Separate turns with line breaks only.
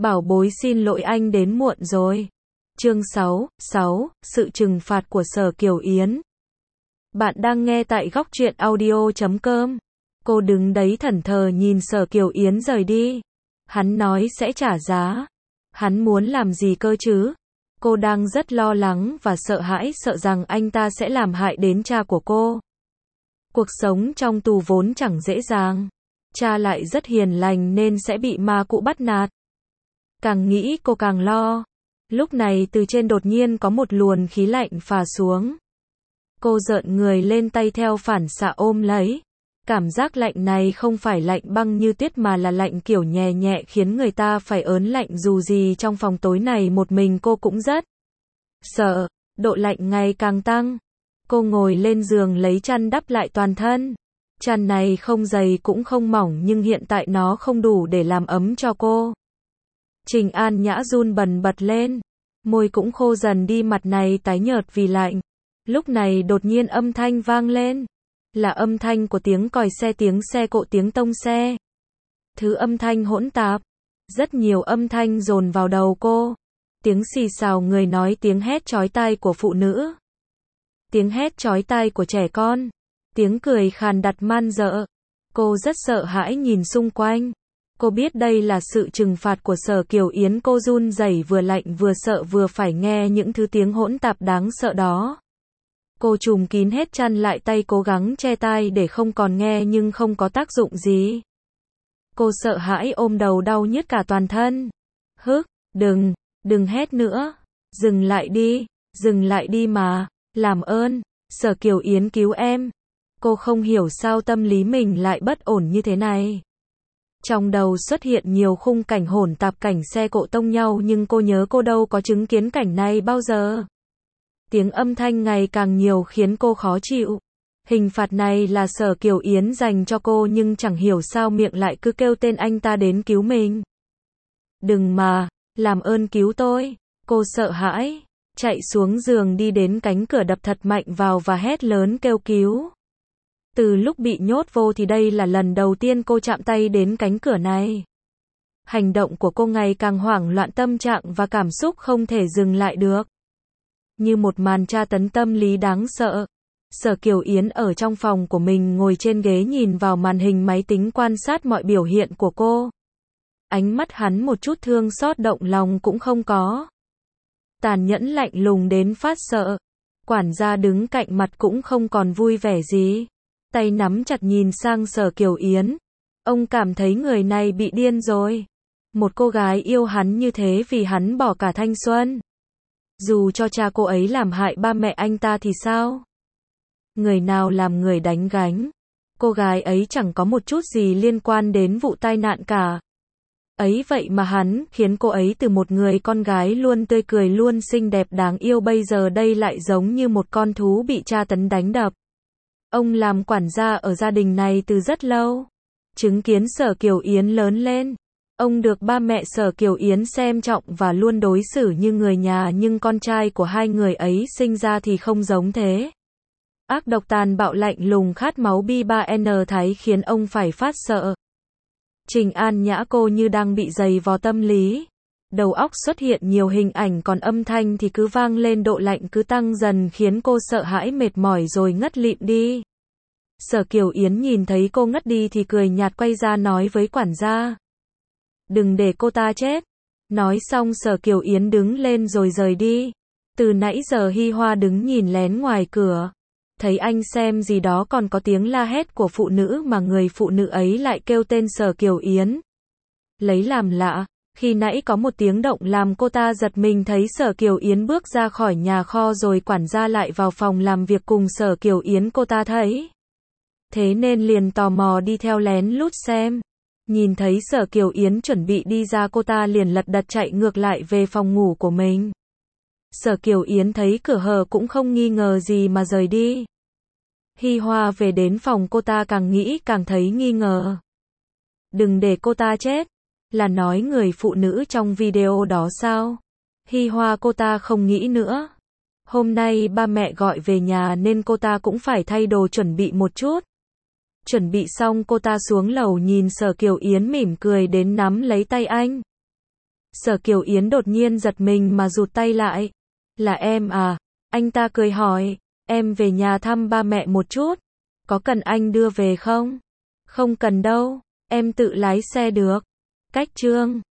Bảo bối xin lỗi anh đến muộn rồi. Chương 6, sự trừng phạt của Sở Kiều Yến. Bạn đang nghe tại góc truyện audio.com. Cô đứng đấy thẫn thờ nhìn Sở Kiều Yến rời đi. Hắn nói sẽ trả giá. Hắn muốn làm gì cơ chứ? Cô đang rất lo lắng và sợ hãi, sợ rằng anh ta sẽ làm hại đến cha của cô. Cuộc sống trong tù vốn chẳng dễ dàng. Cha lại rất hiền lành nên sẽ bị ma cũ bắt nạt. Càng nghĩ cô càng lo. Lúc này từ trên đột nhiên có một luồng khí lạnh phả xuống. Cô rợn người lên, tay theo phản xạ ôm lấy. Cảm giác lạnh này không phải lạnh băng như tuyết mà là lạnh kiểu nhẹ nhẹ khiến người ta phải ớn lạnh, dù gì trong phòng tối này một mình cô cũng rất sợ. Độ lạnh ngày càng tăng. Cô ngồi lên giường lấy chăn đắp lại toàn thân. Chăn này không dày cũng không mỏng nhưng hiện tại nó không đủ để làm ấm cho cô. Trình An Nhã run bần bật lên. Môi cũng khô dần đi, mặt này tái nhợt vì lạnh. Lúc này đột nhiên âm thanh vang lên. Là âm thanh của tiếng còi xe, tiếng xe cộ, tiếng tông xe. Thứ âm thanh hỗn tạp. Rất nhiều âm thanh dồn vào đầu cô. Tiếng xì xào người nói, tiếng hét chói tai của phụ nữ. Tiếng hét chói tai của trẻ con. Tiếng cười khàn đặc man dợ. Cô rất sợ hãi nhìn xung quanh. Cô biết đây là sự trừng phạt của Sở Kiều Yến. Cô run rẩy, vừa lạnh vừa sợ, vừa phải nghe những thứ tiếng hỗn tạp đáng sợ đó. Cô trùm kín hết chăn lại, tay cố gắng che tai để không còn nghe nhưng không có tác dụng gì. Cô sợ hãi ôm đầu, đau nhức cả toàn thân. Đừng hét nữa. Dừng lại đi mà. Làm ơn, Sở Kiều Yến cứu em. Cô không hiểu sao tâm lý mình lại bất ổn như thế này. Trong đầu xuất hiện nhiều khung cảnh hỗn tạp, cảnh xe cộ tông nhau, nhưng cô nhớ cô đâu có chứng kiến cảnh này bao giờ. Tiếng âm thanh ngày càng nhiều khiến cô khó chịu. Hình phạt này là Sở Kiều Yến dành cho cô nhưng chẳng hiểu sao miệng lại cứ kêu tên anh ta đến cứu mình. Đừng mà, làm ơn cứu tôi. Cô sợ hãi, chạy xuống giường đi đến cánh cửa, đập thật mạnh vào và hét lớn kêu cứu. Từ lúc bị nhốt vô thì đây là lần đầu tiên cô chạm tay đến cánh cửa này. Hành động của cô ngày càng hoảng loạn, tâm trạng và cảm xúc không thể dừng lại được. Như một màn tra tấn tâm lý đáng sợ. Sở Kiều Yến ở trong phòng của mình, ngồi trên ghế nhìn vào màn hình máy tính, quan sát mọi biểu hiện của cô. Ánh mắt hắn một chút thương xót động lòng cũng không có. Tàn nhẫn lạnh lùng đến phát sợ. Quản gia đứng cạnh mặt cũng không còn vui vẻ gì. Tay nắm chặt nhìn sang Sở Kiều Yến. Ông cảm thấy người này bị điên rồi. Một cô gái yêu hắn như thế vì hắn bỏ cả thanh xuân. Dù cho cha cô ấy làm hại ba mẹ anh ta thì sao? Người nào làm người đánh gánh? Cô gái ấy chẳng có một chút gì liên quan đến vụ tai nạn cả. Ấy vậy mà hắn khiến cô ấy từ một người con gái luôn tươi cười, luôn xinh đẹp đáng yêu, bây giờ đây lại giống như một con thú bị tra tấn đánh đập. Ông làm quản gia ở gia đình này từ rất lâu. Chứng kiến Sở Kiều Yến lớn lên. Ông được ba mẹ Sở Kiều Yến xem trọng và luôn đối xử như người nhà, nhưng con trai của hai người ấy sinh ra thì không giống thế. Ác độc, tàn bạo, lạnh lùng, khát máu, bi-ba-n thái khiến ông phải phát sợ. Trình An Nhã, cô như đang bị giày vò tâm lý. Đầu óc xuất hiện nhiều hình ảnh, còn âm thanh thì cứ vang lên, độ lạnh cứ tăng dần khiến cô sợ hãi, mệt mỏi rồi ngất lịm đi. Sở Kiều Yến nhìn thấy cô ngất đi thì cười nhạt, quay ra nói với quản gia. Đừng để cô ta chết. Nói xong Sở Kiều Yến đứng lên rồi rời đi. Từ nãy giờ Hi Hoa đứng nhìn lén ngoài cửa. Thấy anh xem gì đó, còn có tiếng la hét của phụ nữ mà người phụ nữ ấy lại kêu tên Sở Kiều Yến. Lấy làm lạ, khi nãy có một tiếng động làm cô ta giật mình, thấy Sở Kiều Yến bước ra khỏi nhà kho rồi quản gia lại vào phòng làm việc cùng Sở Kiều Yến, cô ta thấy. Thế nên liền tò mò đi theo lén lút xem. Nhìn thấy Sở Kiều Yến chuẩn bị đi ra, cô ta liền lật đật chạy ngược lại về phòng ngủ của mình. Sở Kiều Yến thấy cửa hờ cũng không nghi ngờ gì mà rời đi. Hi Hoa về đến phòng, cô ta càng nghĩ càng thấy nghi ngờ. Đừng để cô ta chết. Là nói người phụ nữ trong video đó sao? Hi Hoa, cô ta không nghĩ nữa. Hôm nay ba mẹ gọi về nhà nên cô ta cũng phải thay đồ chuẩn bị một chút. Chuẩn bị xong cô ta xuống lầu nhìn Sở Kiều Yến mỉm cười đến nắm lấy tay anh. Sở Kiều Yến đột nhiên giật mình mà rụt tay lại. Là em à? Anh ta cười hỏi. Em về nhà thăm ba mẹ một chút. Có cần anh đưa về không? Không cần đâu, em tự lái xe được. Cách chương